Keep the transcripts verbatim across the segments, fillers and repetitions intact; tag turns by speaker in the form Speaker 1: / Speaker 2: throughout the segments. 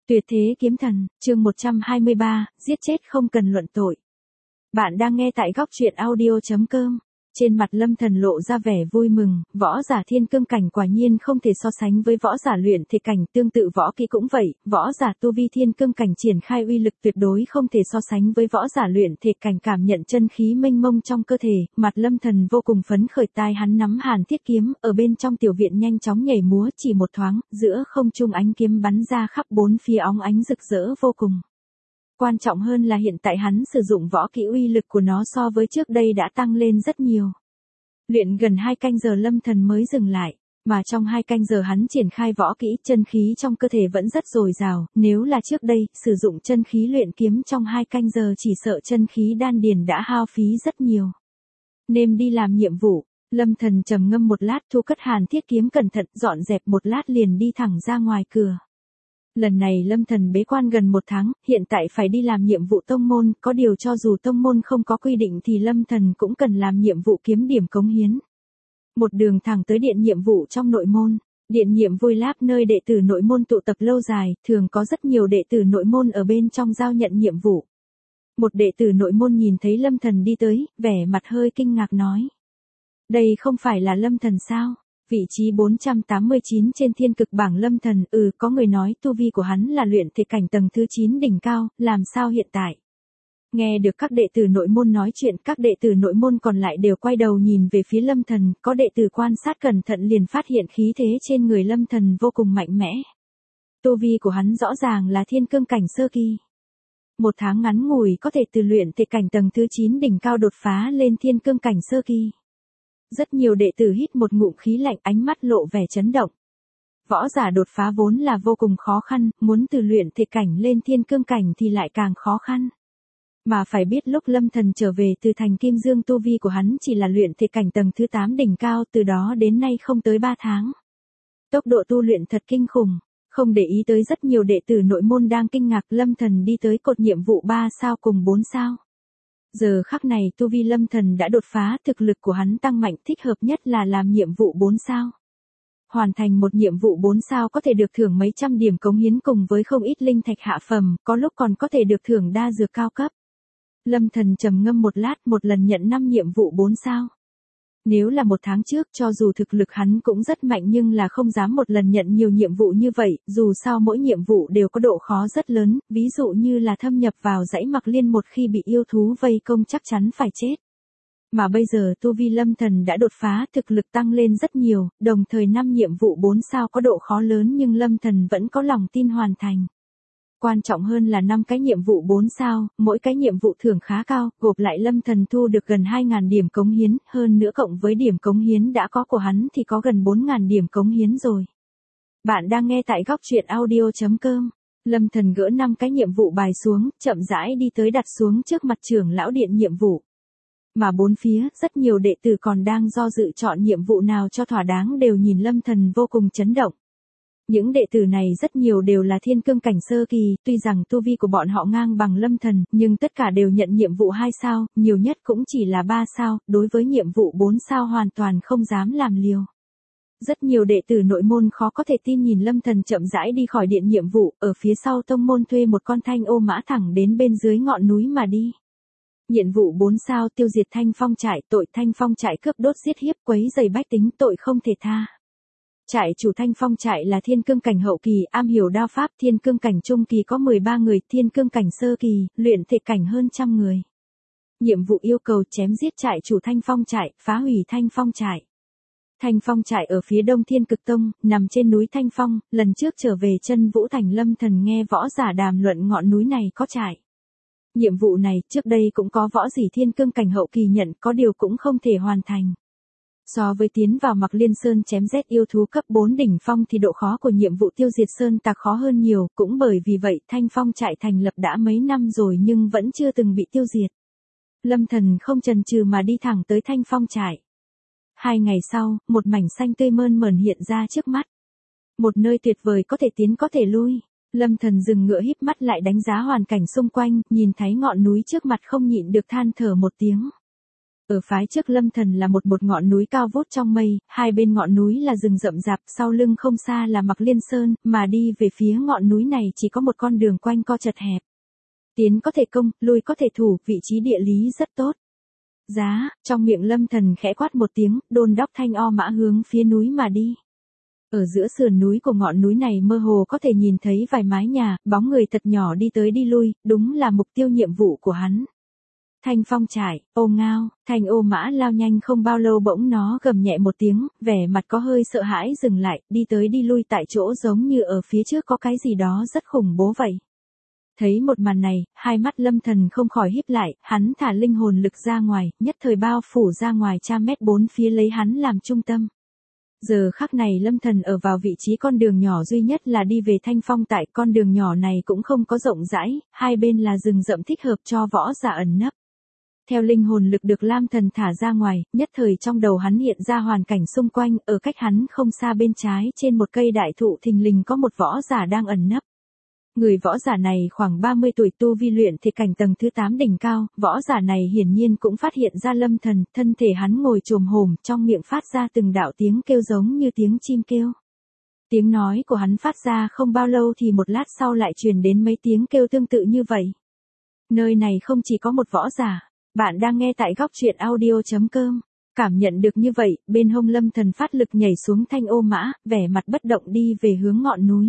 Speaker 1: Tuyệt thế kiếm thần, chương một trăm hai mươi ba, giết chết không cần luận tội. Bạn đang nghe tại góc truyện audio chấm com. Trên mặt Lâm Thần lộ ra vẻ vui mừng, võ giả thiên cương cảnh quả nhiên không thể so sánh với võ giả luyện thể cảnh, tương tự võ kỹ cũng vậy, võ giả tu vi thiên cương cảnh triển khai uy lực tuyệt đối không thể so sánh với võ giả luyện thể cảnh, cảm nhận chân khí mênh mông trong cơ thể, mặt Lâm Thần vô cùng phấn khởi, tai hắn nắm Hàn Thiết kiếm, ở bên trong tiểu viện nhanh chóng nhảy múa, chỉ một thoáng, giữa không trung ánh kiếm bắn ra khắp bốn phía óng ánh rực rỡ vô cùng. Quan trọng hơn là hiện tại hắn sử dụng võ kỹ uy lực của nó so với trước đây đã tăng lên rất nhiều. Luyện gần hai canh giờ Lâm Thần mới dừng lại, mà trong hai canh giờ hắn triển khai võ kỹ, chân khí trong cơ thể vẫn rất dồi dào, nếu là trước đây, sử dụng chân khí luyện kiếm trong hai canh giờ chỉ sợ chân khí đan điền đã hao phí rất nhiều. Nên đi làm nhiệm vụ, Lâm Thần trầm ngâm một lát, thu cất Hàn Thiết kiếm cẩn thận, dọn dẹp một lát liền đi thẳng ra ngoài cửa. Lần này Lâm Thần bế quan gần một tháng, hiện tại phải đi làm nhiệm vụ tông môn, có điều cho dù tông môn không có quy định thì Lâm Thần cũng cần làm nhiệm vụ kiếm điểm cống hiến. Một đường thẳng tới điện nhiệm vụ trong nội môn, điện nhiệm vui láp nơi đệ tử nội môn tụ tập lâu dài, thường có rất nhiều đệ tử nội môn ở bên trong giao nhận nhiệm vụ. Một đệ tử nội môn nhìn thấy Lâm Thần đi tới, vẻ mặt hơi kinh ngạc nói. Đây không phải là Lâm Thần sao? Vị trí bốn trăm tám mươi chín trên thiên cực bảng Lâm Thần, ừ có người nói tu vi của hắn là luyện thể cảnh tầng thứ chín đỉnh cao, làm sao hiện tại? Nghe được các đệ tử nội môn nói chuyện, các đệ tử nội môn còn lại đều quay đầu nhìn về phía Lâm Thần, có đệ tử quan sát cẩn thận liền phát hiện khí thế trên người Lâm Thần vô cùng mạnh mẽ. Tu vi của hắn rõ ràng là thiên cương cảnh sơ kỳ. Một tháng ngắn ngủi có thể từ luyện thể cảnh tầng thứ chín đỉnh cao đột phá lên thiên cương cảnh sơ kỳ. Rất nhiều đệ tử hít một ngụm khí lạnh, ánh mắt lộ vẻ chấn động. Võ giả đột phá vốn là vô cùng khó khăn, muốn từ luyện thể cảnh lên thiên cương cảnh thì lại càng khó khăn. Mà phải biết lúc Lâm Thần trở về từ thành Kim Dương tu vi của hắn chỉ là luyện thể cảnh tầng thứ tám đỉnh cao, từ đó đến nay không tới ba tháng. Tốc độ tu luyện thật kinh khủng, không để ý tới rất nhiều đệ tử nội môn đang kinh ngạc, Lâm Thần đi tới cột nhiệm vụ ba sao cùng bốn sao. Giờ khắc này tu vi Lâm Thần đã đột phá, thực lực của hắn tăng mạnh, thích hợp nhất là làm nhiệm vụ bốn sao. Hoàn thành một nhiệm vụ bốn sao có thể được thưởng mấy trăm điểm cống hiến cùng với không ít linh thạch hạ phẩm, có lúc còn có thể được thưởng đa dược cao cấp. Lâm Thần trầm ngâm một lát, một lần nhận năm nhiệm vụ bốn sao. Nếu là một tháng trước cho dù thực lực hắn cũng rất mạnh nhưng là không dám một lần nhận nhiều nhiệm vụ như vậy, dù sao mỗi nhiệm vụ đều có độ khó rất lớn, ví dụ như là thâm nhập vào dãy Mặc Liên một khi bị yêu thú vây công chắc chắn phải chết. Mà bây giờ tu vi Lâm Thần đã đột phá, thực lực tăng lên rất nhiều, đồng thời năm nhiệm vụ bốn sao có độ khó lớn nhưng Lâm Thần vẫn có lòng tin hoàn thành. Quan trọng hơn là năm cái nhiệm vụ bốn sao, mỗi cái nhiệm vụ thưởng khá cao, gộp lại Lâm Thần thu được gần hai nghìn điểm cống hiến, hơn nữa cộng với điểm cống hiến đã có của hắn thì có gần bốn nghìn điểm cống hiến rồi. Bạn đang nghe tại góc truyện audio chấm com. Lâm Thần gỡ năm cái nhiệm vụ bài xuống, chậm rãi đi tới đặt xuống trước mặt trưởng lão điện nhiệm vụ. Mà bốn phía, rất nhiều đệ tử còn đang do dự chọn nhiệm vụ nào cho thỏa đáng đều nhìn Lâm Thần vô cùng chấn động. Những đệ tử này rất nhiều đều là thiên cương cảnh sơ kỳ, tuy rằng tu vi của bọn họ ngang bằng Lâm Thần, nhưng tất cả đều nhận nhiệm vụ hai sao, nhiều nhất cũng chỉ là ba sao, đối với nhiệm vụ bốn sao hoàn toàn không dám làm liều. Rất nhiều đệ tử nội môn khó có thể tin nhìn Lâm Thần chậm rãi đi khỏi điện nhiệm vụ, ở phía sau tông môn thuê một con thanh ô mã thẳng đến bên dưới ngọn núi mà đi. Nhiệm vụ bốn sao tiêu diệt Thanh Phong trại, tội Thanh Phong trại cướp đốt giết hiếp quấy rầy bách tính, tội không thể tha. Trại chủ Thanh Phong trại là thiên cương cảnh hậu kỳ, am hiểu đao pháp, thiên cương cảnh trung kỳ có mười ba người, thiên cương cảnh sơ kỳ, luyện thể cảnh hơn trăm người. Nhiệm vụ yêu cầu chém giết trại chủ Thanh Phong trại, phá hủy Thanh Phong trại. Thanh Phong trại ở phía đông Thiên Cực Tông, nằm trên núi Thanh Phong, lần trước trở về Chân Vũ Thành Lâm Thần nghe võ giả đàm luận ngọn núi này có trại. Nhiệm vụ này trước đây cũng có võ giả thiên cương cảnh hậu kỳ nhận, có điều cũng không thể hoàn thành. So với tiến vào Mặc Liên Sơn chém giết yêu thú cấp bốn đỉnh phong thì độ khó của nhiệm vụ tiêu diệt sơn tặc khó hơn nhiều, cũng bởi vì vậy Thanh Phong trại thành lập đã mấy năm rồi nhưng vẫn chưa từng bị tiêu diệt. Lâm Thần không chần chừ mà đi thẳng tới Thanh Phong trại. Hai ngày sau, một mảnh xanh tươi mơn mởn hiện ra trước mắt. Một nơi tuyệt vời có thể tiến có thể lui. Lâm Thần dừng ngựa híp mắt lại đánh giá hoàn cảnh xung quanh, nhìn thấy ngọn núi trước mặt không nhịn được than thở một tiếng. Ở phái trước Lâm Thần là một một ngọn núi cao vút trong mây, hai bên ngọn núi là rừng rậm rạp, sau lưng không xa là Mạc Liên Sơn, mà đi về phía ngọn núi này chỉ có một con đường quanh co chật hẹp. Tiến có thể công, lui có thể thủ, vị trí địa lý rất tốt. Giá, trong miệng Lâm Thần khẽ quát một tiếng, đôn đốc thanh o mã hướng phía núi mà đi. Ở giữa sườn núi của ngọn núi này mơ hồ có thể nhìn thấy vài mái nhà, bóng người thật nhỏ đi tới đi lui, đúng là mục tiêu nhiệm vụ của hắn. Thanh phong trại, ô ngao, thanh ô mã lao nhanh không bao lâu bỗng nó gầm nhẹ một tiếng, vẻ mặt có hơi sợ hãi dừng lại, đi tới đi lui tại chỗ giống như ở phía trước có cái gì đó rất khủng bố vậy. Thấy một màn này, hai mắt Lâm Thần không khỏi híp lại, hắn thả linh hồn lực ra ngoài, nhất thời bao phủ ra ngoài trăm mét bốn phía lấy hắn làm trung tâm. Giờ khắc này Lâm Thần ở vào vị trí con đường nhỏ duy nhất là đi về Thanh Phong tại con đường nhỏ này cũng không có rộng rãi, hai bên là rừng rậm thích hợp cho võ giả ẩn nấp. Theo linh hồn lực được Lam Thần thả ra ngoài, nhất thời trong đầu hắn hiện ra hoàn cảnh xung quanh, ở cách hắn không xa bên trái trên một cây đại thụ thình lình có một võ giả đang ẩn nấp. Người võ giả này khoảng ba mươi tuổi tu vi luyện thể cảnh tầng thứ tám đỉnh cao, võ giả này hiển nhiên cũng phát hiện ra Lâm Thần, thân thể hắn ngồi chồm hổm, trong miệng phát ra từng đạo tiếng kêu giống như tiếng chim kêu. Tiếng nói của hắn phát ra không bao lâu thì một lát sau lại truyền đến mấy tiếng kêu tương tự như vậy. Nơi này không chỉ có một võ giả, bạn đang nghe tại góc truyện audio chấm com. Cảm nhận được như vậy, bên hông Lâm Thần phát lực nhảy xuống thanh ô mã, vẻ mặt bất động đi về hướng ngọn núi.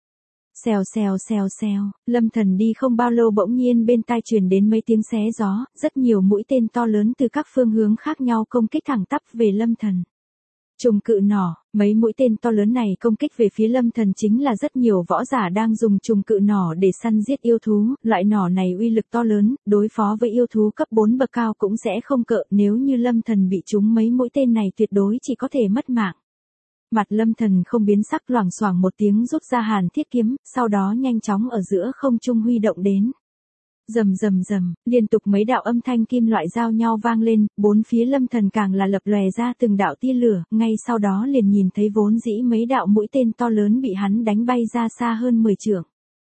Speaker 1: Xèo xèo xèo xèo, Lâm Thần đi không bao lâu bỗng nhiên bên tai truyền đến mấy tiếng xé gió, rất nhiều mũi tên to lớn từ các phương hướng khác nhau công kích thẳng tắp về Lâm Thần. Trùng cự nỏ, mấy mũi tên to lớn này công kích về phía Lâm Thần chính là rất nhiều võ giả đang dùng trùng cự nỏ để săn giết yêu thú, loại nỏ này uy lực to lớn, đối phó với yêu thú cấp bốn bậc cao cũng sẽ không cợ, nếu như Lâm Thần bị trúng mấy mũi tên này tuyệt đối chỉ có thể mất mạng. Mặt Lâm Thần không biến sắc, loảng xoảng một tiếng rút ra Hàn Thiết kiếm, sau đó nhanh chóng ở giữa không trung huy động đến. Rầm rầm rầm, liên tục mấy đạo âm thanh kim loại giao nhau vang lên, bốn phía Lâm Thần càng là lập lòe ra từng đạo tia lửa, ngay sau đó liền nhìn thấy vốn dĩ mấy đạo mũi tên to lớn bị hắn đánh bay ra xa hơn mười trượng.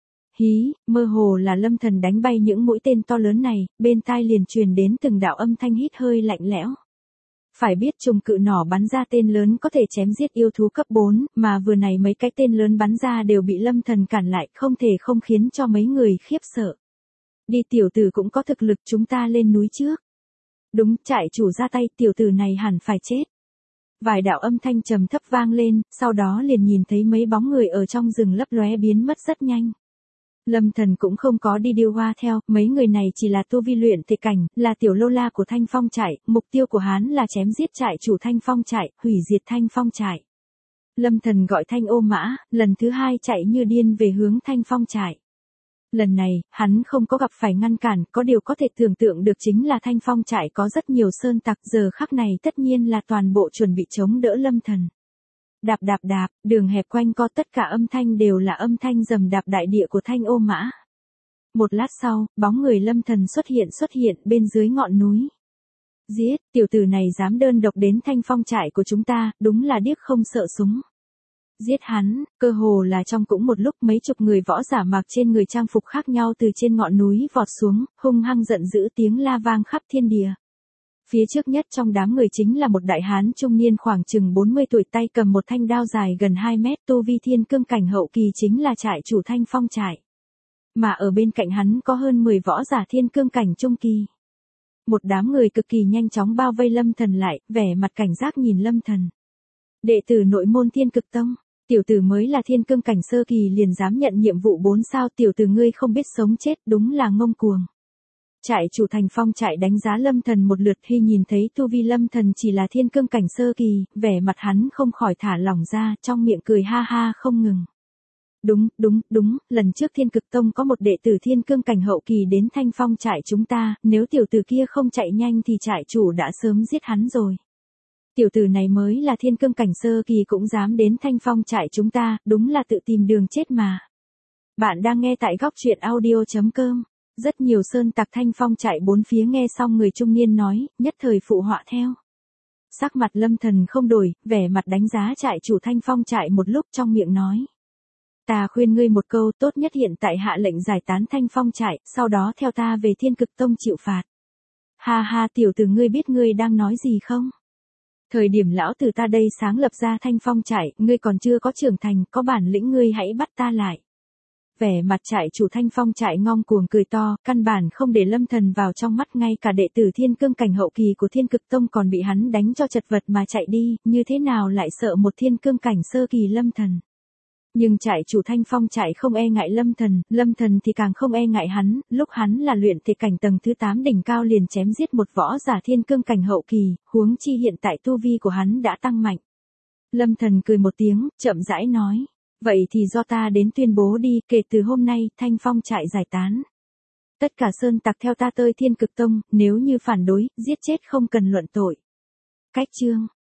Speaker 1: Hí, mơ hồ là Lâm Thần đánh bay những mũi tên to lớn này, bên tai liền truyền đến từng đạo âm thanh hít hơi lạnh lẽo. Phải biết trùng cự nỏ bắn ra tên lớn có thể chém giết yêu thú cấp bốn, mà vừa này mấy cái tên lớn bắn ra đều bị Lâm Thần cản lại, không thể không khiến cho mấy người khiếp sợ. Đi, tiểu tử cũng có thực lực, chúng ta lên núi trước. Đúng, trại chủ ra tay, tiểu tử này hẳn phải chết. Vài đạo âm thanh trầm thấp vang lên, sau đó liền nhìn thấy mấy bóng người ở trong rừng lấp lóe biến mất rất nhanh. Lâm Thần cũng không có đi điêu hoa theo, mấy người này chỉ là tu vi luyện thể cảnh, là tiểu lô la của Thanh Phong trại, mục tiêu của hắn là chém giết trại chủ Thanh Phong trại, hủy diệt Thanh Phong trại. Lâm Thần gọi Thanh ô mã, lần thứ hai chạy như điên về hướng Thanh Phong trại. Lần này, hắn không có gặp phải ngăn cản, có điều có thể tưởng tượng được chính là Thanh Phong trại có rất nhiều sơn tặc, giờ khắc này tất nhiên là toàn bộ chuẩn bị chống đỡ Lâm Thần. Đạp đạp đạp, đường hẹp quanh co, tất cả âm thanh đều là âm thanh rầm đạp đại địa của Thanh ô mã. Một lát sau, bóng người Lâm Thần xuất hiện xuất hiện bên dưới ngọn núi. Giết, tiểu tử này dám đơn độc đến Thanh Phong trại của chúng ta, đúng là điếc không sợ súng. Giết hắn, cơ hồ là trong cũng một lúc mấy chục người võ giả mặc trên người trang phục khác nhau từ trên ngọn núi vọt xuống, hung hăng giận dữ tiếng la vang khắp thiên địa. Phía trước nhất trong đám người chính là một đại hán trung niên khoảng chừng bốn mươi tuổi, tay cầm một thanh đao dài gần hai mét, tu vi thiên cương cảnh hậu kỳ, chính là trại chủ Thanh Phong trại. Mà ở bên cạnh hắn có hơn mười võ giả thiên cương cảnh trung kỳ. Một đám người cực kỳ nhanh chóng bao vây Lâm Thần lại, vẻ mặt cảnh giác nhìn Lâm Thần. Đệ tử nội môn Thiên Cực Tông, tiểu tử mới là thiên cương cảnh sơ kỳ liền dám nhận nhiệm vụ bốn sao, tiểu tử ngươi không biết sống chết, đúng là ngông cuồng. Trại chủ Thanh Phong trại đánh giá Lâm Thần một lượt, khi nhìn thấy tu vi Lâm Thần chỉ là thiên cương cảnh sơ kỳ, vẻ mặt hắn không khỏi thả lỏng ra, trong miệng cười ha ha không ngừng. Đúng, đúng, đúng, lần trước Thiên Cực Tông có một đệ tử thiên cương cảnh hậu kỳ đến Thanh Phong trại chúng ta, nếu tiểu tử kia không chạy nhanh thì trại chủ đã sớm giết hắn rồi. Tiểu tử này mới là thiên cương cảnh sơ kỳ cũng dám đến Thanh Phong trại chúng ta, đúng là tự tìm đường chết mà. Bạn đang nghe tại góc truyện audio chấm com. Rất nhiều sơn tặc Thanh Phong trại bốn phía nghe xong người trung niên nói, nhất thời phụ họa theo. Sắc mặt Lâm Thần không đổi, vẻ mặt đánh giá trại chủ Thanh Phong trại một lúc, trong miệng nói. Ta khuyên ngươi một câu, tốt nhất hiện tại hạ lệnh giải tán Thanh Phong trại, sau đó theo ta về Thiên Cực Tông chịu phạt. Ha ha, tiểu tử, ngươi biết ngươi đang nói gì không? Thời điểm lão tử ta đây sáng lập ra Thanh Phong trại, ngươi còn chưa có trưởng thành, có bản lĩnh ngươi hãy bắt ta lại. Vẻ mặt trại chủ Thanh Phong trại ngong cuồng cười to, căn bản không để Lâm Thần vào trong mắt, ngay cả đệ tử Thiên Cương cảnh hậu kỳ của Thiên Cực Tông còn bị hắn đánh cho chật vật mà chạy đi, như thế nào lại sợ một Thiên Cương cảnh sơ kỳ Lâm Thần. Nhưng trại chủ Thanh Phong trại không e ngại Lâm Thần, Lâm Thần thì càng không e ngại hắn, lúc hắn là luyện thể cảnh tầng thứ tám đỉnh cao liền chém giết một võ giả Thiên Cương cảnh hậu kỳ, huống chi hiện tại tu vi của hắn đã tăng mạnh. Lâm Thần cười một tiếng, chậm rãi nói, vậy thì do ta đến tuyên bố đi, kể từ hôm nay, Thanh Phong trại giải tán. Tất cả sơn tặc theo ta tới Thiên Cực Tông, nếu như phản đối, giết chết không cần luận tội. Cách chương